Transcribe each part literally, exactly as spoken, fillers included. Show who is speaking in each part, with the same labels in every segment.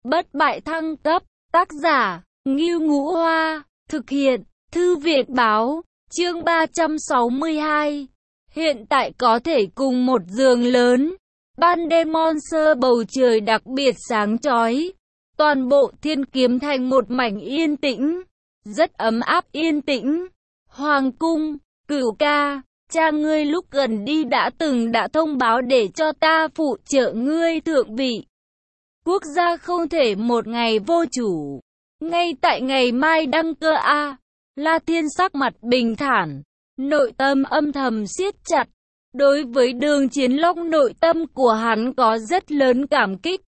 Speaker 1: bất bại thăng cấp, tác giả, Ngưu Ngũ Hoa, thực hiện, Thư viện Báo, chương ba trăm sáu mươi hai. Hiện tại có thể cùng một giường lớn, ban đêm monster bầu trời đặc biệt sáng chói, toàn bộ thiên kiếm thành một mảnh yên tĩnh, rất ấm áp yên tĩnh. Hoàng cung, Cửu ca, cha ngươi lúc gần đi đã từng đã thông báo để cho ta phụ trợ ngươi thượng vị. Quốc gia không thể một ngày vô chủ. Ngay tại ngày mai đăng cơ a. La Thiên sắc mặt bình thản, nội tâm âm thầm siết chặt. Đối với Đường Chiến Long, nội tâm của hắn có rất lớn cảm kích.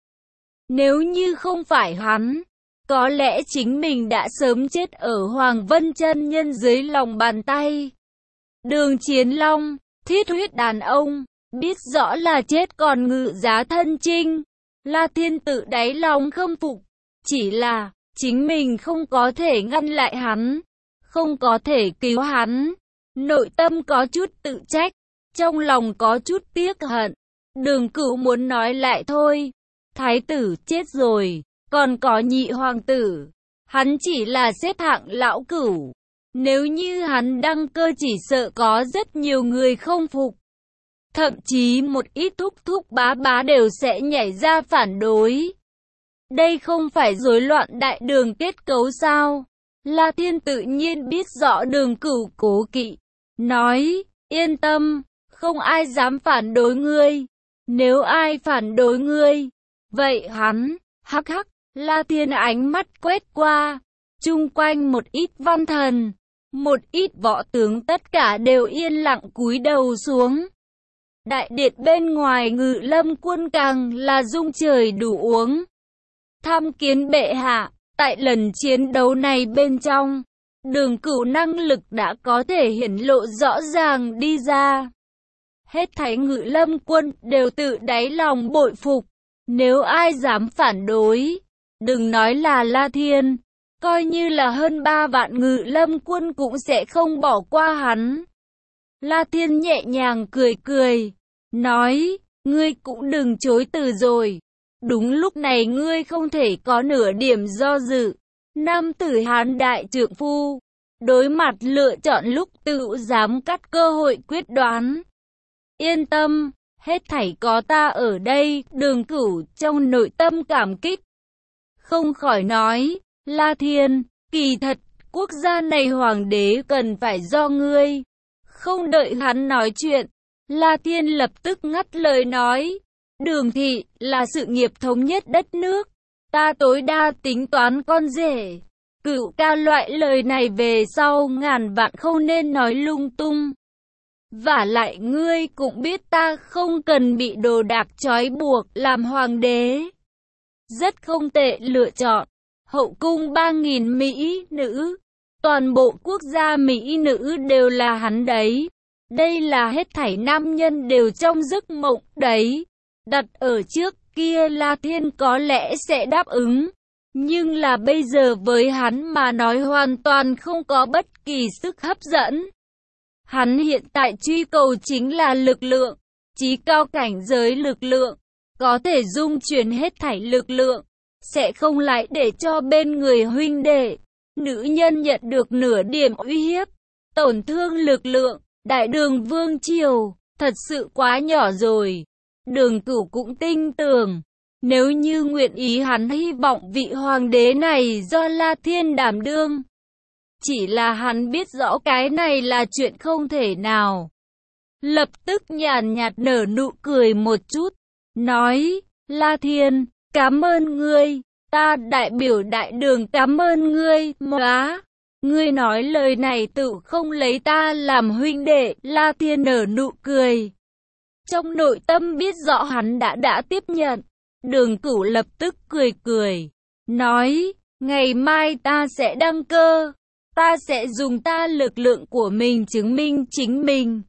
Speaker 1: Nếu như không phải hắn, có lẽ chính mình đã sớm chết ở Hoàng Vân chân nhân dưới lòng bàn tay. Đường Chiến Long, thiết huyết đàn ông, biết rõ là chết còn ngự giá thân chinh. La Thiên tự đáy lòng khâm phục, chỉ là chính mình không có thể ngăn lại hắn, không có thể cứu hắn. Nội tâm có chút tự trách, trong lòng có chút tiếc hận. Đường Cửu muốn nói lại thôi, thái tử chết rồi, còn có nhị hoàng tử, hắn chỉ là xếp hạng lão cửu. Nếu như hắn đăng cơ chỉ sợ có rất nhiều người không phục. Thậm chí một ít thúc thúc bá bá đều sẽ nhảy ra phản đối. Đây không phải rối loạn đại đường kết cấu sao? La Thiên tự nhiên biết rõ Đường Cửu cố kỵ, nói, yên tâm, không ai dám phản đối ngươi. Nếu ai phản đối ngươi, vậy hắn, hắc hắc. La Thiên ánh mắt quét qua, chung quanh một ít văn thần, một ít võ tướng tất cả đều yên lặng cúi đầu xuống. Đại điện bên ngoài Ngự Lâm quân càng là rung trời đủ uống. Tham kiến bệ hạ, tại lần chiến đấu này bên trong, Đường Cửu năng lực đã có thể hiển lộ rõ ràng đi ra. Hết thảy Ngự Lâm quân đều tự đáy lòng bội phục. Nếu ai dám phản đối, đừng nói là La Thiên, coi như là hơn ba vạn Ngự Lâm quân cũng sẽ không bỏ qua hắn. La Thiên nhẹ nhàng cười cười, nói, ngươi cũng đừng chối từ rồi. Đúng lúc này ngươi không thể có nửa điểm do dự. Nam tử Hán đại trượng phu, đối mặt lựa chọn lúc tự dám cắt cơ hội quyết đoán. Yên tâm, hết thảy có ta ở đây. Đường Cửu trong nội tâm cảm kích, không khỏi nói, La Thiên, kỳ thật, quốc gia này hoàng đế cần phải do ngươi. Không đợi hắn nói chuyện, La Thiên lập tức ngắt lời nói, Đường thị là sự nghiệp thống nhất đất nước, ta tối đa tính toán con rể. Cửu ca loại lời này về sau ngàn vạn không nên nói lung tung. Vả lại ngươi cũng biết ta không cần bị đồ đạc trói buộc làm hoàng đế. Rất không tệ lựa chọn. Hậu cung ba nghìn mỹ nữ, toàn bộ quốc gia mỹ nữ đều là hắn đấy. Đây là hết thảy nam nhân đều trong giấc mộng đấy. Đặt ở trước kia La Thiên có lẽ sẽ đáp ứng, nhưng là bây giờ với hắn mà nói hoàn toàn không có bất kỳ sức hấp dẫn. Hắn hiện tại truy cầu chính là lực lượng, chí cao cảnh giới lực lượng, có thể dung chuyển hết thảy lực lượng, sẽ không lại để cho bên người huynh đệ, nữ nhân nhận được nửa điểm uy hiếp, tổn thương lực lượng. Đại đường vương triều, thật sự quá nhỏ rồi. Đường Cửu cũng tin tưởng, nếu như nguyện ý hắn hy vọng vị hoàng đế này do La Thiên đảm đương. Chỉ là hắn biết rõ cái này là chuyện không thể nào. Lập tức nhàn nhạt nở nụ cười một chút, nói, La Thiên, cảm ơn ngươi, ta đại biểu đại đường cảm ơn ngươi, móa. Ngươi nói lời này tự không lấy ta làm huynh đệ. La Thiên nở nụ cười, trong nội tâm biết rõ hắn đã đã tiếp nhận. Đường Cửu lập tức cười cười, nói, ngày mai ta sẽ đăng cơ, ta sẽ dùng ta lực lượng của mình chứng minh chính mình.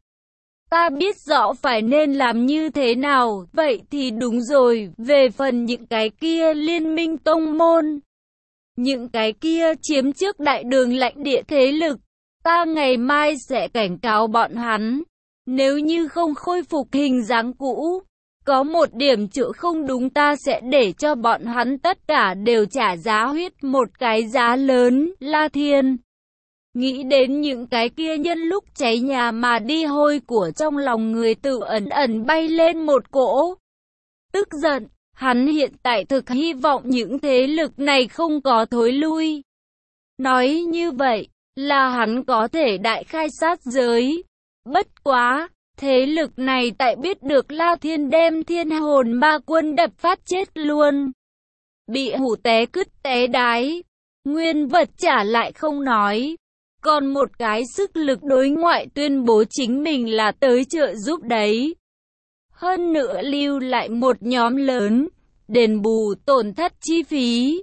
Speaker 1: Ta biết rõ phải nên làm như thế nào, vậy thì đúng rồi. Về phần những cái kia liên minh tông môn, những cái kia chiếm trước đại đường lãnh địa thế lực, ta ngày mai sẽ cảnh cáo bọn hắn. Nếu như không khôi phục hình dáng cũ, Có một điểm chỗ không đúng, ta sẽ để cho bọn hắn tất cả đều trả giá huyết một cái giá lớn. La Thiên nghĩ đến những cái kia nhân lúc cháy nhà mà đi hôi của, trong lòng người tự ẩn ẩn bay lên một cỗ tức giận. Hắn hiện tại thực hy vọng những thế lực này không có thối lui. Nói như vậy là hắn có thể đại khai sát giới. Bất quá, thế lực này tại biết được La Thiên đem Thiên Hồn Ma Quân đập phát chết luôn, bị hủ té cứt té đái, nguyên vật trả lại không nói, còn một cái sức lực đối ngoại tuyên bố chính mình là tới trợ giúp đấy. Hơn nữa lưu lại một nhóm lớn, đền bù tổn thất chi phí.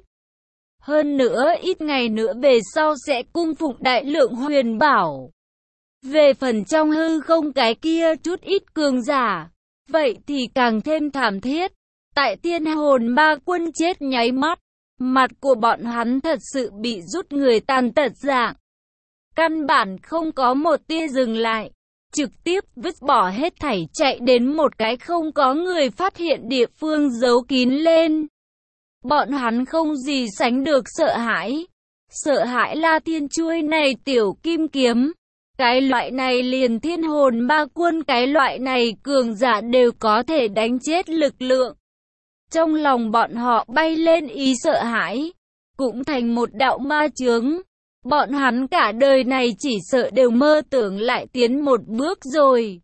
Speaker 1: Hơn nữa ít ngày nữa về sau sẽ cung phụng đại lượng huyền bảo. Về phần trong hư không cái kia chút ít cường giả, vậy thì càng thêm thảm thiết. Tại Thiên Hồn Ma Quân chết nháy mắt, mặt của bọn hắn thật sự bị rút người tàn tật dạng. Căn bản không có một tia dừng lại, trực tiếp vứt bỏ hết thảy chạy đến một cái không có người phát hiện địa phương giấu kín lên. Bọn hắn không gì sánh được sợ hãi. Sợ hãi La Thiên chuôi này tiểu kim kiếm. Cái loại này liền Thiên Hồn Ma Quân, cái loại này cường giả đều có thể đánh chết lực lượng. Trong lòng bọn họ bay lên ý sợ hãi, cũng thành một đạo ma chướng. Bọn hắn cả đời này chỉ sợ đều mơ tưởng lại tiến một bước rồi.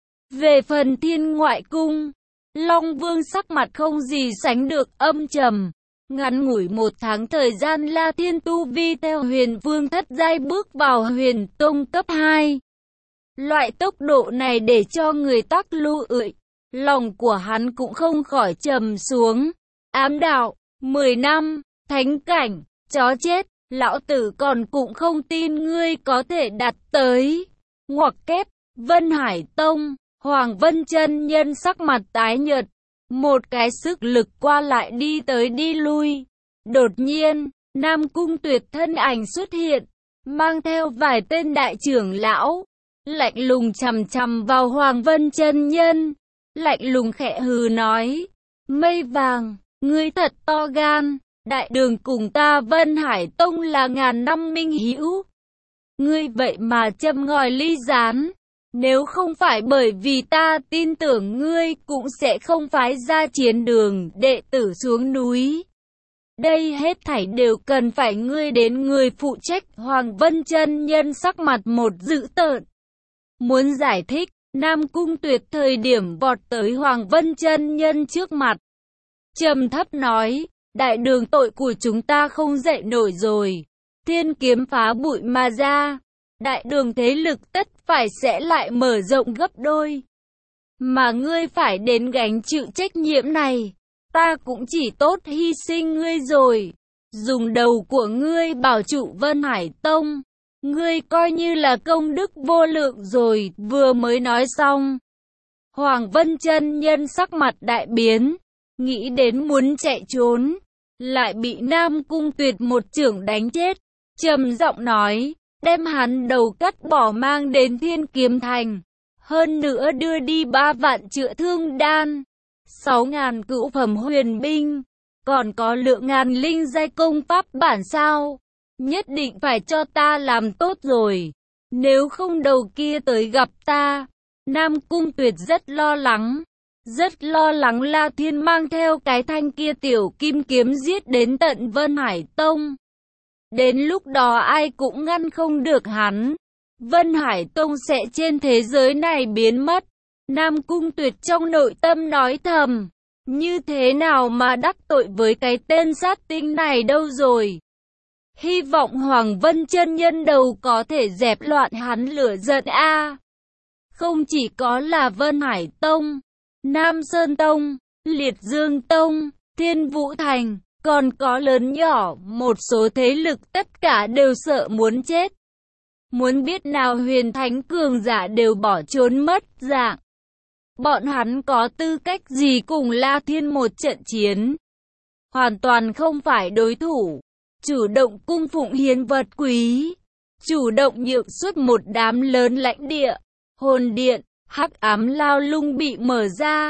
Speaker 1: Về phần Thiên Ngoại Cung, Long Vương sắc mặt không gì sánh được âm trầm. Ngắn ngủi một tháng thời gian, La Thiên tu vi theo huyền vương thất giai bước vào huyền tông cấp hai. Loại tốc độ này để cho người tắc lưu ưỡi, lòng của hắn cũng không khỏi trầm xuống. Ám đạo, mười năm, thánh cảnh, chó chết, lão tử còn cũng không tin ngươi có thể đạt tới. Ngoặc kép, Vân Hải Tông, Hoàng Vân Chân Nhân sắc mặt tái nhợt. Một cái sức lực qua lại đi tới đi lui. Đột nhiên, Nam Cung Tuyệt thân ảnh xuất hiện, mang theo vài tên đại trưởng lão, lạnh lùng chằm chằm vào Hoàng Vân Chân Nhân, lạnh lùng khẽ hừ nói: Mây Vàng, ngươi thật to gan, đại đường cùng ta Vân Hải Tông là ngàn năm minh hữu, ngươi vậy mà châm ngòi ly gián. Nếu không phải bởi vì ta tin tưởng ngươi, cũng sẽ không phái ra chiến đường đệ tử xuống núi. Đây hết thảy đều cần phải ngươi đến người phụ trách. Hoàng Vân Chân Nhân sắc mặt một dữ tợn, muốn giải thích. Nam Cung Tuyệt thời điểm vọt tới Hoàng Vân Chân Nhân trước mặt, trầm thấp nói: đại đường tội của chúng ta không dậy nổi rồi. Thiên kiếm phá bụi mà ra, đại đường thế lực tất phải sẽ lại mở rộng gấp đôi. Mà ngươi phải đến gánh chịu trách nhiệm này, ta cũng chỉ tốt hy sinh ngươi rồi. Dùng đầu của ngươi bảo trụ Vân Hải Tông, ngươi coi như là công đức vô lượng rồi. Vừa mới nói xong, Hoàng Vân Chân Nhân sắc mặt đại biến, nghĩ đến muốn chạy trốn, lại bị Nam Cung Tuyệt một chưởng đánh chết. Trầm giọng nói: đem hắn đầu cắt bỏ mang đến Thiên Kiếm Thành, hơn nữa đưa đi ba vạn chữa thương đan, sáu ngàn cửu phẩm huyền binh, còn có lượng ngàn linh giai công pháp bản sao. Nhất định phải cho ta làm tốt rồi, nếu không đầu kia tới gặp ta. Nam Cung Tuyệt rất lo lắng, rất lo lắng La Thiên mang theo cái thanh kia tiểu kim kiếm giết đến tận Vân Hải Tông. Đến lúc đó ai cũng ngăn không được hắn. Vân Hải Tông sẽ trên thế giới này biến mất. Nam Cung Tuyệt trong nội tâm nói thầm, như thế nào mà đắc tội với cái tên sát tinh này đâu rồi. Hy vọng Hoàng Vân Chân Nhân đầu có thể dẹp loạn hắn lửa giận a. À, không chỉ có là Vân Hải Tông, Nam Sơn Tông, Liệt Dương Tông, Thiên Vũ Thành, còn có lớn nhỏ, một số thế lực tất cả đều sợ muốn chết. Muốn biết nào huyền thánh cường giả đều bỏ trốn mất dạng. Bọn hắn có tư cách gì cùng La Thiên một trận chiến? Hoàn toàn không phải đối thủ. Chủ động cung phụng hiến vật quý, chủ động nhượng suốt một đám lớn lãnh địa, hồn điện, hắc ám lao lung bị mở ra.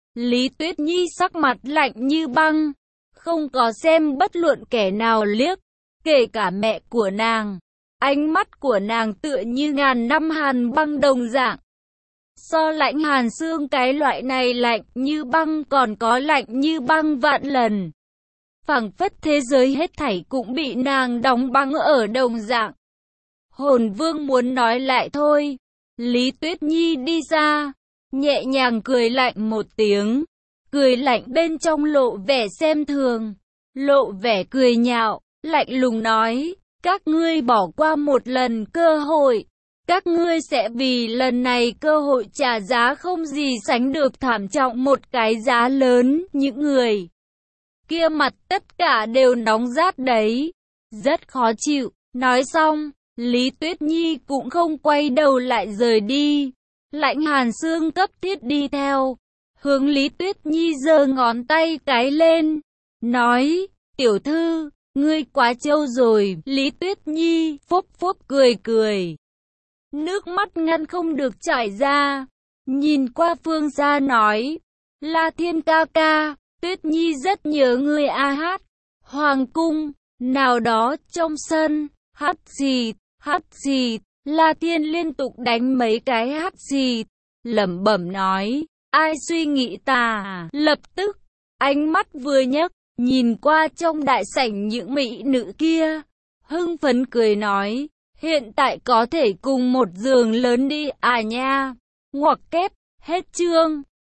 Speaker 1: Lý Tuyết Nhi sắc mặt lạnh như băng, không có xem bất luận kẻ nào liếc, kể cả mẹ của nàng. Ánh mắt của nàng tựa như ngàn năm hàn băng đồng dạng. So lạnh Hàn Xương cái loại này lạnh như băng còn có lạnh như băng vạn lần. Phảng phất thế giới hết thảy cũng bị nàng đóng băng ở đồng dạng. Hồn Vương muốn nói lại thôi. Lý Tuyết Nhi đi ra, nhẹ nhàng cười lạnh một tiếng. Cười lạnh bên trong lộ vẻ xem thường, lộ vẻ cười nhạo, lạnh lùng nói, các ngươi bỏ qua một lần cơ hội. Các ngươi sẽ vì lần này cơ hội trả giá không gì sánh được thảm trọng một cái giá lớn. Những người kia mặt tất cả đều nóng rát đấy, rất khó chịu. Nói xong, Lý Tuyết Nhi cũng không quay đầu lại rời đi. Lạnh Hàn Xương cấp thiết đi theo, hướng Lý Tuyết Nhi giơ ngón tay cái lên, nói, tiểu thư, ngươi quá trâu rồi. Lý Tuyết Nhi phốc phốc cười cười, nước mắt ngăn không được chảy ra, nhìn qua phương xa nói, La Thiên ca ca, Tuyết Nhi rất nhớ ngươi a. Hát hoàng cung, nào đó trong sân, hát gì, hát gì, La Thiên liên tục đánh mấy cái hát gì, lẩm bẩm nói, ai suy nghĩ ta. Lập tức, ánh mắt vừa nhấc, nhìn qua trong đại sảnh những mỹ nữ kia, hưng phấn cười nói, hiện tại có thể cùng một giường lớn đi à nha. Ngoặc kép, hết chương.